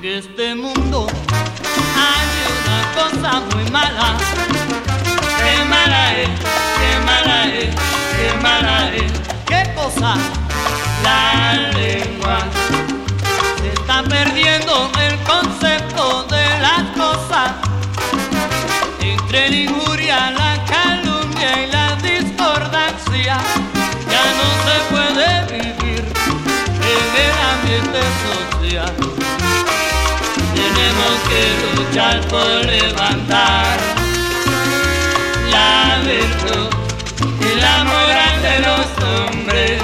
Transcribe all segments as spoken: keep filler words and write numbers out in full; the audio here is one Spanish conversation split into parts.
En este mundo hay una cosa muy mala. Qué mala es, qué mala es, qué mala es. ¿Qué cosa? La lengua. Se está perdiendo el concepto de las cosas. Entre la injuria, la calumnia y la discordancia, ya no se puede vivir en el ambiente social. Tenemos que luchar por levantar la virtud y la moral de los hombres.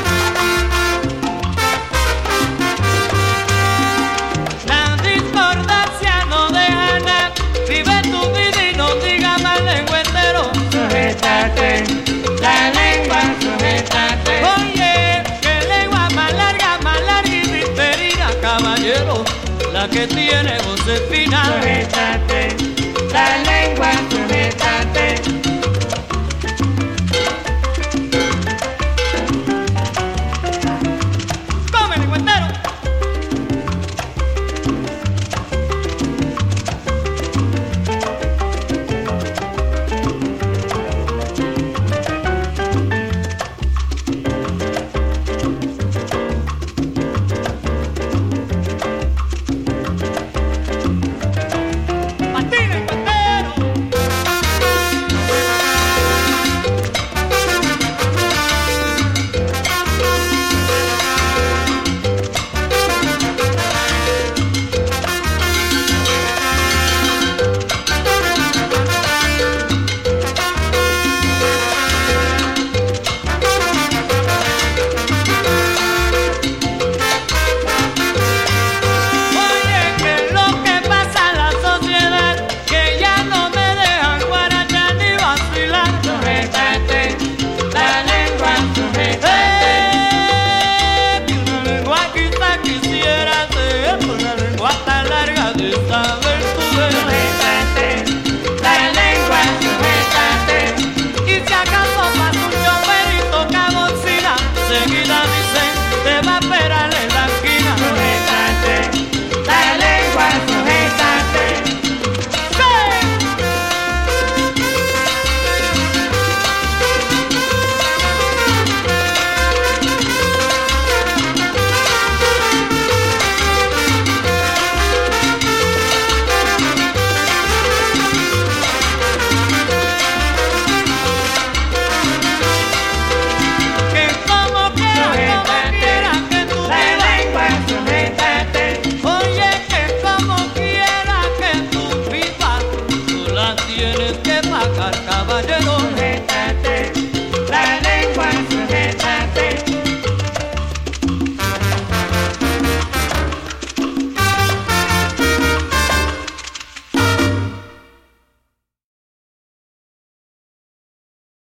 La discordancia no deja nada. Vive tu vida y no diga mal lengüetero. Sujétate, la lengua, sujétate. Oye, que lengua más larga, más larga y viperina, caballero, la que tiene voz espina. Sujétate, la lengua, sujétate.